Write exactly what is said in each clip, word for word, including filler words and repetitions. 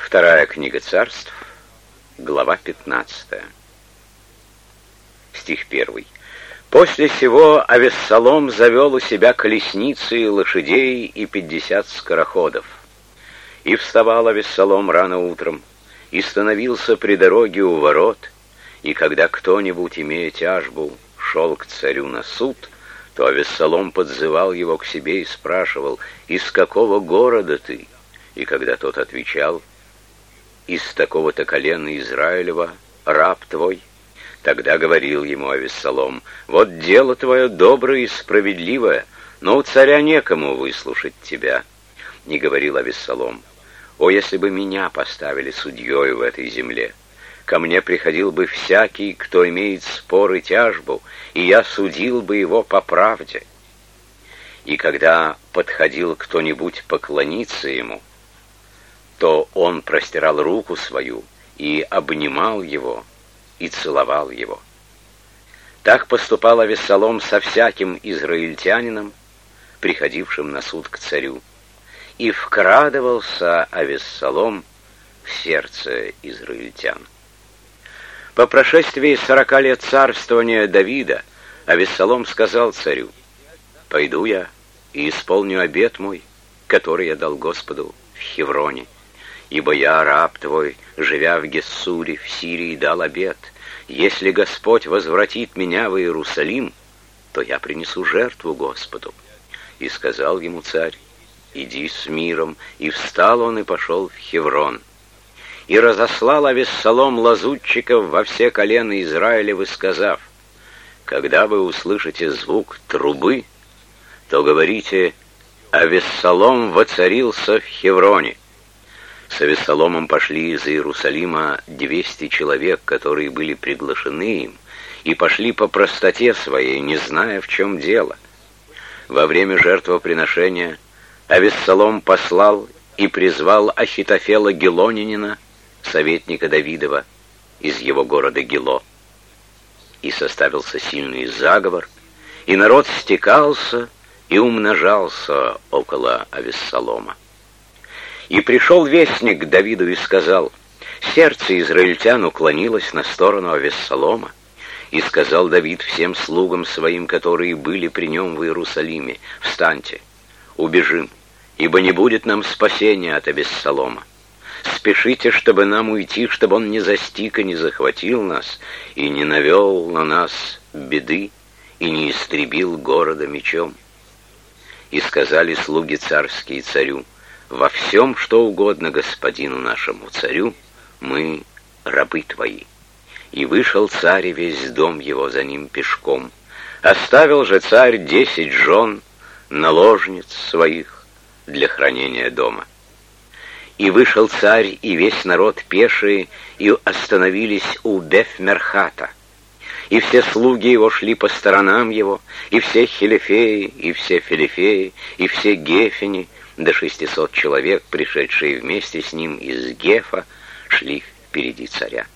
Вторая книга Царств, глава пятнадцатая. Стих первый. После сего Авессалом завел у себя колесницы и лошадей и пятьдесят скороходов. И вставал Авессалом рано утром, и становился при дороге у ворот, и когда кто-нибудь, имея тяжбу, шел к царю на суд, то Авессалом подзывал его к себе и спрашивал: «Из какого города ты?» И когда тот отвечал: «Из такого-то колена Израилева, раб твой», тогда говорил ему Авессалом: «Вот дело твое доброе и справедливое, но у царя некому выслушать тебя». Не говорил Авессалом: «О, если бы меня поставили судьей в этой земле! Ко мне приходил бы всякий, кто имеет спор и тяжбу, и я судил бы его по правде». И когда подходил кто-нибудь поклониться ему, то он простирал руку свою и обнимал его, и целовал его. Так поступал Авессалом со всяким израильтянином, приходившим на суд к царю. И вкрадывался Авессалом в сердце израильтян. По прошествии сорока лет царствования Давида Авессалом сказал царю: «Пойду я и исполню обет мой, который я дал Господу в Хевроне. Ибо я, раб твой, живя в Гессуре, в Сирии, дал обет: если Господь возвратит меня в Иерусалим, то я принесу жертву Господу». И сказал ему царь: «Иди с миром». И встал он и пошел в Хеврон. И разослал Авессалом лазутчиков во все колена Израилевы, сказав: «Когда вы услышите звук трубы, то говорите: Авессалом воцарился в Хевроне». С Авессаломом пошли из Иерусалима двести человек, которые были приглашены им, и пошли по простоте своей, не зная, в чем дело. Во время жертвоприношения Авессалом послал и призвал Ахитофела Гилонянина, советника Давидова, из его города Гило. И составился сильный заговор, и народ стекался и умножался около Авессалома. И пришел вестник к Давиду и сказал: «Сердце израильтян уклонилось на сторону Авессалома». И сказал Давид всем слугам своим, которые были при нем в Иерусалиме: «Встаньте, убежим, ибо не будет нам спасения от Авессалома. Спешите, чтобы нам уйти, чтобы он не застиг и не захватил нас, и не навел на нас беды, и не истребил города мечом». И сказали слуги царские царю: «Во всем, что угодно господину нашему царю, мы рабы твои». И вышел царь и весь дом его за ним пешком. Оставил же царь десять жен, наложниц своих, для хранения дома. И вышел царь и весь народ пешие, и остановились у Беф-Мерхата. И все слуги его шли по сторонам его, и все хилифеи, и все филифеи, и все гефени, до шестисот человек, пришедшие вместе с ним из Гефа, шли впереди царя.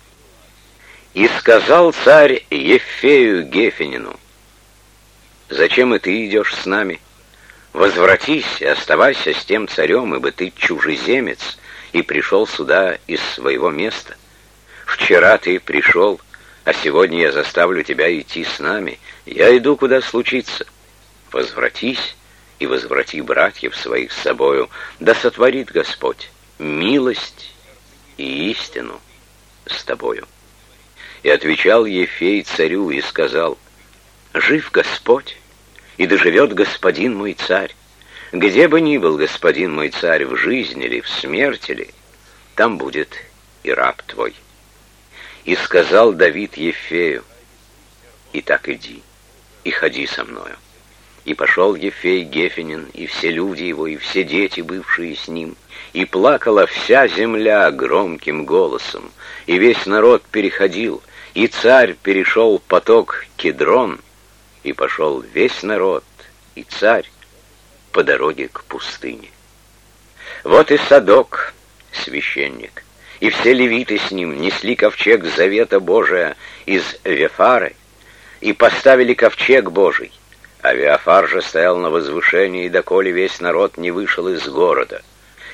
И сказал царь Ефею Гефенину: «Зачем и ты идешь с нами? Возвратись и оставайся с тем царем, ибо ты чужеземец и пришел сюда из своего места. Вчера ты пришел, а сегодня я заставлю тебя идти с нами. Я иду, куда случится. Возвратись и возврати братьев своих с собою, да сотворит Господь милость и истину с тобою». И отвечал Ефей царю и сказал: «Жив Господь, и доживет господин мой царь. Где бы ни был господин мой царь, в жизни ли, в смерти ли, там будет и раб твой». И сказал Давид Ефею: «Итак иди и ходи со мною». И пошел Ефей Гефенин, и все люди его, и все дети, бывшие с ним, и плакала вся земля громким голосом, и весь народ переходил, и царь перешел поток Кедрон, и пошел весь народ, и царь, по дороге к пустыне. Вот и Садок, священник, и все левиты с ним несли ковчег завета Божия из Вефары, и поставили ковчег Божий. А Веофар же стоял на возвышении, доколе весь народ не вышел из города.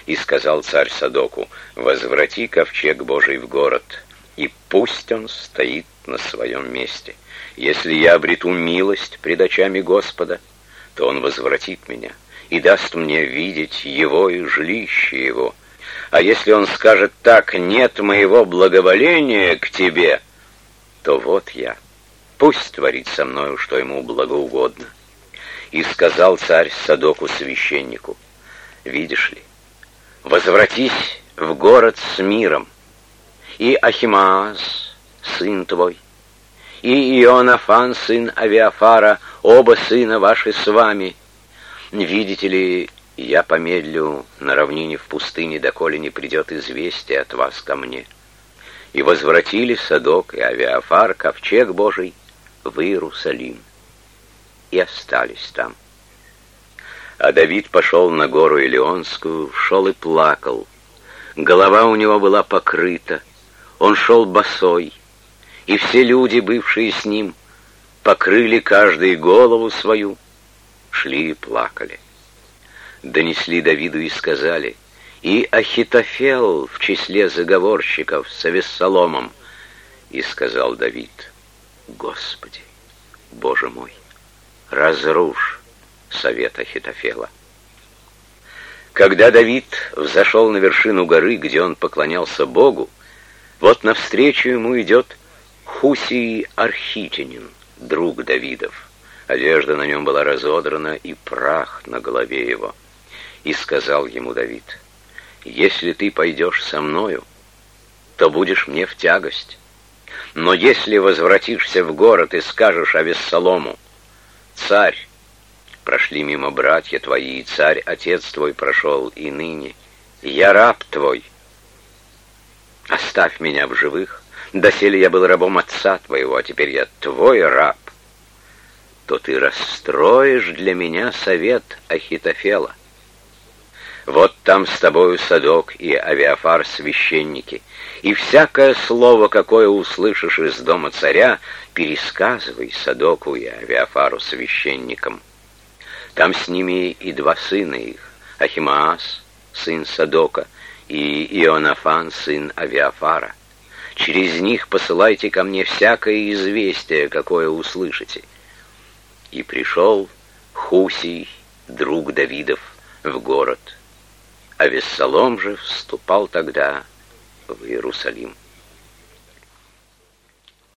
И сказал царь Садоку: возврати ковчег Божий в город, и пусть он стоит на своем месте. Если я обрету милость пред очами Господа, то он возвратит меня и даст мне видеть его и жилище его. А если он скажет так: нет моего благоволения к тебе, то вот я, пусть творит со мною, что ему благоугодно. И сказал царь Садоку священнику: видишь ли, возвратись в город с миром, и Ахимаас, сын твой, и Ионафан, сын Авиафара, оба сына ваши с вами. Видите ли, я помедлю на равнине в пустыне, доколе не придет известие от вас ко мне. И возвратили Садок и Авиафар ковчег Божий в Иерусалим, и остались там. А Давид пошел на гору Илионскую, шел и плакал. Голова у него была покрыта, он шел босой, и все люди, бывшие с ним, покрыли каждый голову свою, шли и плакали. Донесли Давиду и сказали: и Ахитофел в числе заговорщиков с Авессаломом. И сказал Давид: Господи, Боже мой, разрушь совет Ахитофела. Когда Давид взошел на вершину горы, где он поклонялся Богу, вот навстречу ему идет Хусий Архитянин, друг Давидов. Одежда на нем была разодрана, и прах на голове его. И сказал ему Давид: если ты пойдешь со мною, то будешь мне в тягость. Но если возвратишься в город и скажешь Авессалому: царь, прошли мимо братья твои, и царь, отец твой, прошел, и ныне я раб твой, оставь меня в живых, доселе я был рабом отца твоего, а теперь я твой раб, то ты расстроишь для меня совет Ахитофела. Вот там с тобою Садок и Авиафар священники, и всякое слово, какое услышишь из дома царя, пересказывай Садоку и Авиафару священникам. Там с ними и два сына их, Ахимаас, сын Садока, и Ионафан, сын Авиафара. Через них посылайте ко мне всякое известие, какое услышите. И пришел Хусий, друг Давидов, в город. Авессалом же вступал тогда в Иерусалим.